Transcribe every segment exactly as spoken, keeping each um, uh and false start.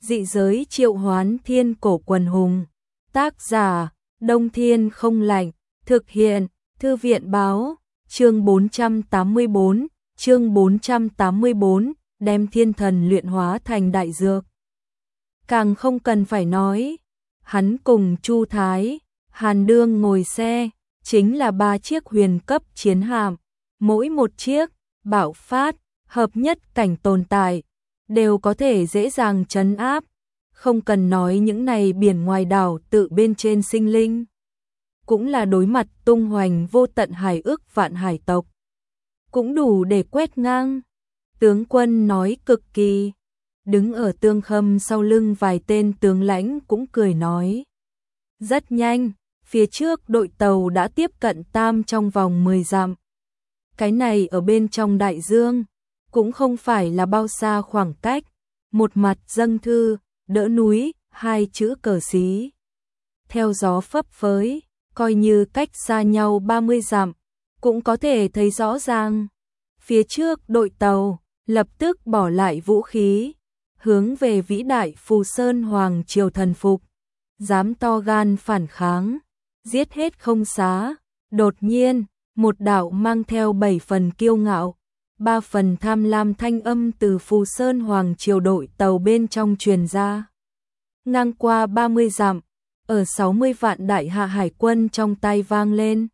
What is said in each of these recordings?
Dị giới triệu hoán thiên cổ quần hùng. Tác giả, Đông Thiên không lạnh. Thực hiện, Thư viện báo. Chương bốn trăm tám mươi bốn, chương bốn trăm tám mươi bốn, đem thiên thần luyện hóa thành đại dược. Càng không cần phải nói, hắn cùng Chu Thái, Hàn Đương ngồi xe, chính là ba chiếc huyền cấp chiến hạm, mỗi một chiếc, bạo phát, hợp nhất cảnh tồn tại, đều có thể dễ dàng trấn áp, không cần nói những này biển ngoài đảo tự bên trên sinh linh. Cũng là đối mặt tung hoành vô tận hải ước vạn hải tộc. Cũng đủ để quét ngang. Tướng quân nói cực kỳ. Đứng ở Tương Khâm sau lưng vài tên tướng lãnh cũng cười nói. Rất nhanh, phía trước đội tàu đã tiếp cận Tam trong vòng mười dặm. Cái này ở bên trong đại dương, cũng không phải là bao xa khoảng cách. Một mặt dâng thư, đỡ núi, hai chữ cờ xí. Theo gió phấp phới, coi như cách xa nhau ba mươi dặm, cũng có thể thấy rõ ràng. Phía trước đội tàu, lập tức bỏ lại vũ khí, hướng về vĩ đại Phù Sơn Hoàng Triều thần phục. Dám to gan phản kháng, giết hết không xá. Đột nhiên, một đạo mang theo bảy phần kiêu ngạo, ba phần tham lam thanh âm từ Phù Sơn Hoàng Triều đội tàu bên trong truyền ra. Ngang qua ba mươi dặm, ở sáu mươi vạn đại hạ hải quân trong tay vang lên.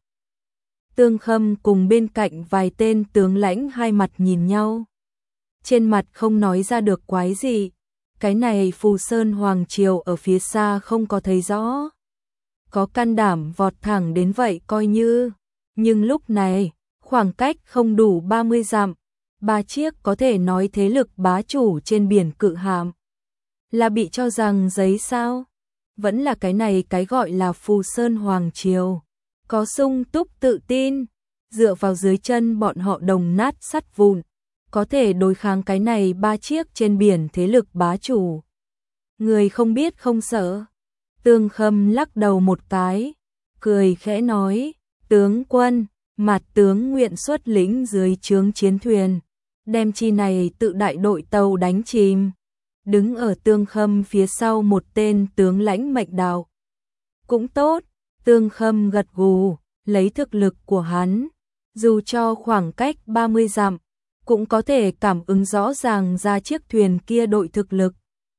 Tương Khâm cùng bên cạnh vài tên tướng lãnh hai mặt nhìn nhau. Trên mặt không nói ra được quái gì. Cái này Phù Sơn Hoàng Triều ở phía xa không có thấy rõ. Có can đảm vọt thẳng đến vậy coi như. Nhưng lúc này, khoảng cách không đủ ba mươi dặm. Ba chiếc có thể nói thế lực bá chủ trên biển cự hạm. Là bị cho rằng giấy sao? Vẫn là cái này cái gọi là Phù Sơn Hoàng Triều. Có sung túc tự tin, dựa vào dưới chân bọn họ đồng nát sắt vụn, có thể đối kháng cái này ba chiếc trên biển thế lực bá chủ. Người không biết không sợ. Tương Khâm lắc đầu một cái, cười khẽ nói, tướng quân, Mạt tướng nguyện xuất lĩnh dưới trướng chiến thuyền, đem chi này tự đại đội tàu đánh chìm. Đứng ở Tương Khâm phía sau một tên tướng lãnh mệnh đạo. Cũng tốt, Tương Khâm gật gù, lấy thực lực của hắn, dù cho khoảng cách ba mươi dặm, cũng có thể cảm ứng rõ ràng ra chiếc thuyền kia đội thực lực.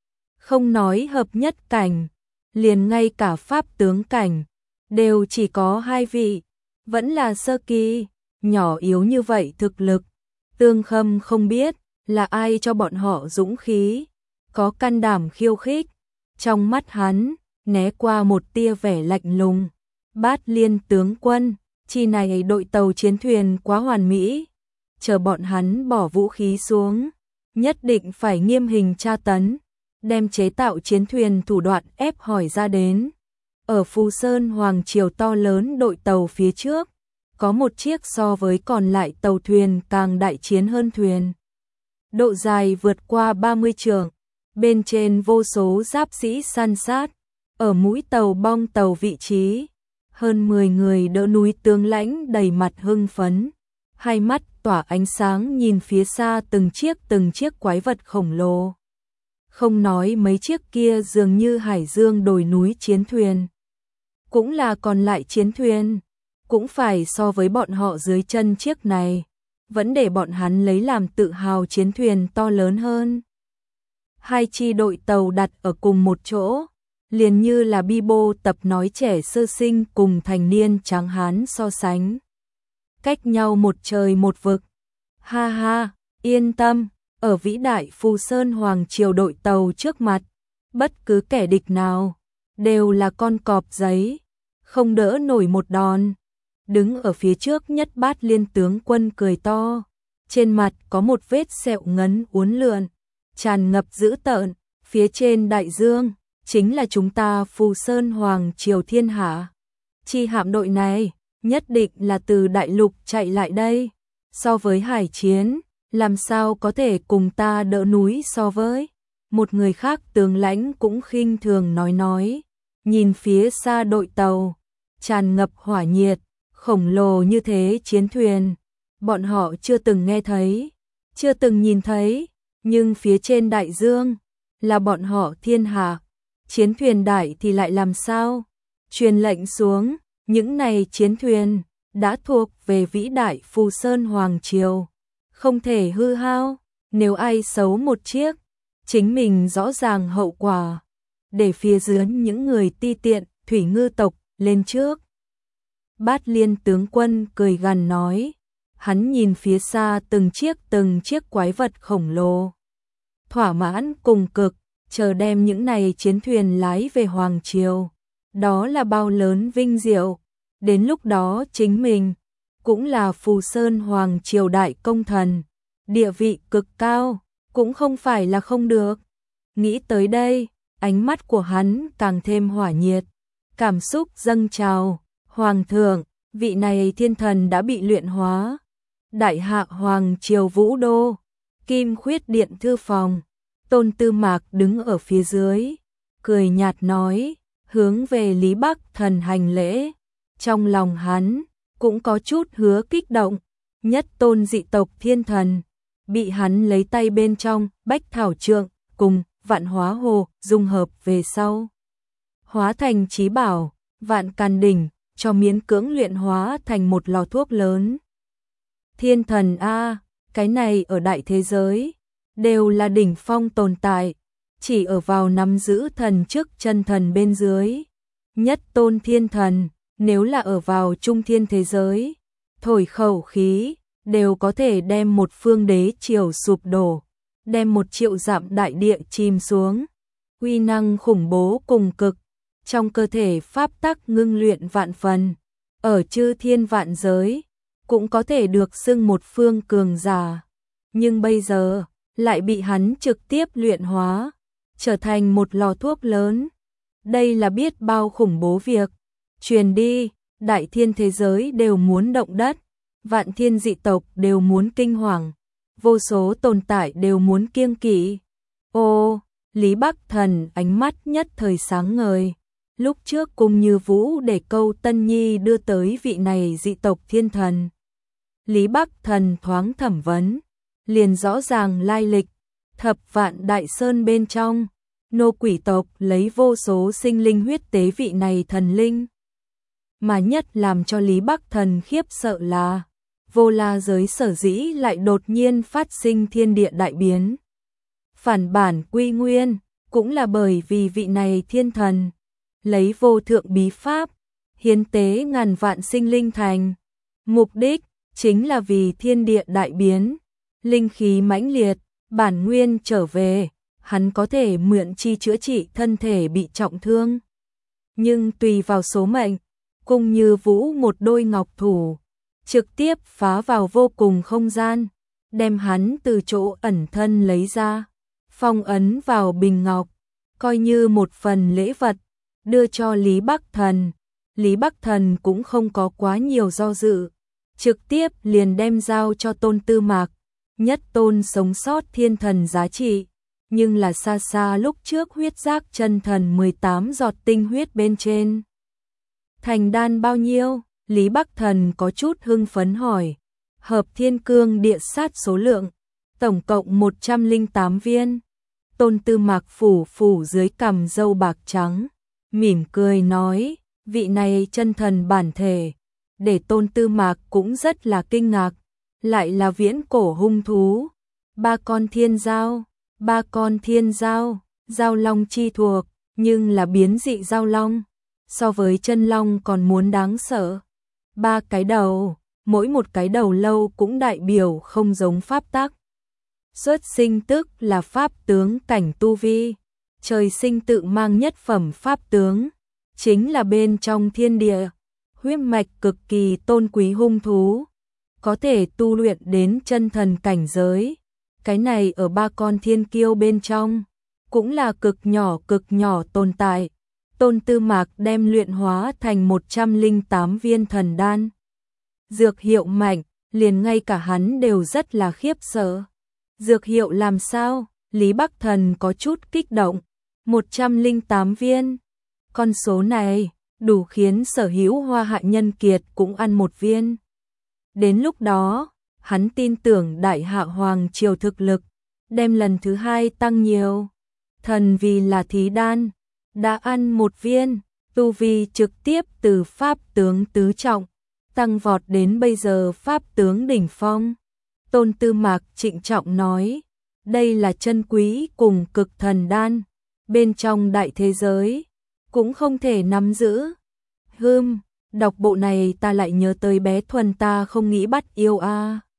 Không nói hợp nhất cảnh, liền ngay cả pháp tướng cảnh, đều chỉ có hai vị, vẫn là sơ kỳ, nhỏ yếu như vậy thực lực. Tương Khâm không biết là ai cho bọn họ dũng khí, có can đảm khiêu khích. Trong mắt hắn, né qua một tia vẻ lạnh lùng. Bát Liên tướng quân, chi này đội tàu chiến thuyền quá hoàn mỹ. Chờ bọn hắn bỏ vũ khí xuống, nhất định phải nghiêm hình tra tấn, đem chế tạo chiến thuyền thủ đoạn ép hỏi ra đến. Ở Phù Sơn Hoàng Triều to lớn đội tàu phía trước, có một chiếc so với còn lại tàu thuyền càng đại chiến hơn thuyền. Độ dài vượt qua ba mươi trượng, bên trên vô số giáp sĩ săn sát, ở mũi tàu bong tàu vị trí, hơn mười người đỡ núi tướng lãnh đầy mặt hưng phấn, hai mắt tỏa ánh sáng nhìn phía xa từng chiếc từng chiếc quái vật khổng lồ. Không nói mấy chiếc kia dường như hải dương đồi núi chiến thuyền, cũng là còn lại chiến thuyền, cũng phải so với bọn họ dưới chân chiếc này, vẫn để bọn hắn lấy làm tự hào chiến thuyền to lớn hơn. Hai chi đội tàu đặt ở cùng một chỗ, liền như là Bibo tập nói trẻ sơ sinh cùng thành niên tráng hán so sánh. Cách nhau một trời một vực. Ha ha, yên tâm, ở vĩ đại Phù Sơn Hoàng Triều đội tàu trước mặt, bất cứ kẻ địch nào, đều là con cọp giấy, không đỡ nổi một đòn. Đứng ở phía trước nhất Bát Liên tướng quân cười to, trên mặt có một vết sẹo ngấn uốn lượn, tràn ngập dữ tợn, phía trên đại dương, chính là chúng ta Phù Sơn Hoàng Triều thiên hạ. Chi hạm đội này, nhất định là từ đại lục chạy lại đây, so với hải chiến, làm sao có thể cùng ta đỡ núi so với. Một người khác tướng lãnh cũng khinh thường nói nói, nhìn phía xa đội tàu, tràn ngập hỏa nhiệt, khổng lồ như thế chiến thuyền, bọn họ chưa từng nghe thấy, chưa từng nhìn thấy, nhưng phía trên đại dương, là bọn họ thiên hạ. Chiến thuyền đại thì lại làm sao? Truyền lệnh xuống, những này chiến thuyền đã thuộc về vĩ đại Phù Sơn Hoàng Triều, không thể hư hao, nếu ai xấu một chiếc, chính mình rõ ràng hậu quả. Để phía dưới những người ti tiện, thủy ngư tộc, lên trước. Bát Liên tướng quân cười gằn nói, hắn nhìn phía xa từng chiếc từng chiếc quái vật khổng lồ. Thỏa mãn cùng cực, chờ đem những này chiến thuyền lái về Hoàng Triều. Đó là bao lớn vinh diệu, đến lúc đó chính mình cũng là Phù Sơn Hoàng Triều đại công thần, địa vị cực cao, cũng không phải là không được. Nghĩ tới đây, ánh mắt của hắn càng thêm hỏa nhiệt, cảm xúc dâng trào. Hoàng thượng, vị này thiên thần đã bị luyện hóa. Đại hạ Hoàng Triều Vũ Đô, Kim Khuyết Điện thư phòng, Tôn Tư Mạc đứng ở phía dưới, cười nhạt nói, hướng về Lý Bắc Thần hành lễ. Trong lòng hắn cũng có chút hứa kích động, nhất tôn dị tộc thiên thần, bị hắn lấy tay bên trong Bách Thảo Trượng cùng Vạn Hóa Hồ dung hợp về sau, hóa thành chí bảo, Vạn Càn Đỉnh, cho miễn cưỡng luyện hóa thành một lò thuốc lớn. Thiên thần a, cái này ở đại thế giới đều là đỉnh phong tồn tại, chỉ ở vào nắm giữ thần trước chân thần bên dưới. Nhất tôn thiên thần, nếu là ở vào trung thiên thế giới, thổi khẩu khí, đều có thể đem một phương đế triều sụp đổ, đem một triệu dặm đại địa chìm xuống. Uy năng khủng bố cùng cực, trong cơ thể pháp tắc ngưng luyện vạn phần, ở chư thiên vạn giới, cũng có thể được xưng một phương cường giả. Nhưng bây giờ, lại bị hắn trực tiếp luyện hóa, trở thành một lò thuốc lớn. Đây là biết bao khủng bố việc. Truyền đi, đại thiên thế giới đều muốn động đất, vạn thiên dị tộc đều muốn kinh hoàng, vô số tồn tại đều muốn kiêng kỵ. Ô, Lý Bắc Thần ánh mắt nhất thời sáng ngời. Lúc trước cùng Như Vũ để câu Tân Nhi đưa tới vị này dị tộc thiên thần. Lý Bắc Thần thoáng thẩm vấn, liền rõ ràng lai lịch. Thập vạn đại sơn bên trong, nô quỷ tộc lấy vô số sinh linh huyết tế vị này thần linh. Mà nhất làm cho Lý Bắc Thần khiếp sợ là, vô la giới sở dĩ lại đột nhiên phát sinh thiên địa đại biến. Phản bản quy nguyên, cũng là bởi vì vị này thiên thần, lấy vô thượng bí pháp, hiến tế ngàn vạn sinh linh thành. Mục đích, chính là vì thiên địa đại biến, linh khí mãnh liệt, bản nguyên trở về, hắn có thể mượn chi chữa trị thân thể bị trọng thương. Nhưng tùy vào số mệnh, cùng Như Vũ một đôi ngọc thủ, trực tiếp phá vào vô cùng không gian, đem hắn từ chỗ ẩn thân lấy ra, phong ấn vào bình ngọc, coi như một phần lễ vật, đưa cho Lý Bắc Thần. Lý Bắc Thần cũng không có quá nhiều do dự, trực tiếp liền đem giao cho Tôn Tư Mạc. Nhất tôn sống sót thiên thần giá trị, nhưng là xa xa lúc trước huyết giác chân thần mười tám giọt tinh huyết bên trên. Thành đan bao nhiêu? Lý Bắc Thần có chút hưng phấn hỏi. Hợp thiên cương địa sát số lượng, tổng cộng một trăm lẻ tám viên. Tôn Tư Mạc phủ phủ dưới cằm râu bạc trắng, mỉm cười nói, vị này chân thần bản thể, để Tôn Tư Mạc cũng rất là kinh ngạc. Lại là viễn cổ hung thú, ba con thiên giao, ba con thiên giao, giao long chi thuộc, nhưng là biến dị giao long, so với chân long còn muốn đáng sợ. Ba cái đầu, mỗi một cái đầu lâu cũng đại biểu không giống pháp tắc. Xuất sinh tức là pháp tướng cảnh tu vi, trời sinh tự mang nhất phẩm pháp tướng, chính là bên trong thiên địa, huyết mạch cực kỳ tôn quý hung thú, có thể tu luyện đến chân thần cảnh giới. Cái này ở ba con thiên kiêu bên trong, cũng là cực nhỏ cực nhỏ tồn tại. Tôn Tư Mạc đem luyện hóa thành một trăm lẻ tám viên thần đan. Dược hiệu mạnh, liền ngay cả hắn đều rất là khiếp sợ. Dược hiệu làm sao? Lý Bắc Thần có chút kích động. một trăm lẻ tám viên. Con số này, đủ khiến sở hữu Hoa Hạ nhân kiệt cũng ăn một viên. Đến lúc đó, hắn tin tưởng Đại Hạ Hoàng Triều thực lực, đem lần thứ hai tăng nhiều. thần vì là thí đan, đã ăn một viên, tu vi trực tiếp từ pháp tướng tứ trọng, tăng vọt đến bây giờ pháp tướng đỉnh phong. Tôn Tư Mạc trịnh trọng nói, đây là chân quý cùng cực thần đan, bên trong đại thế giới, cũng không thể nắm giữ. Hưm, đọc bộ này ta lại nhớ tới bé Thuần ta không nghĩ bắt yêu a. À.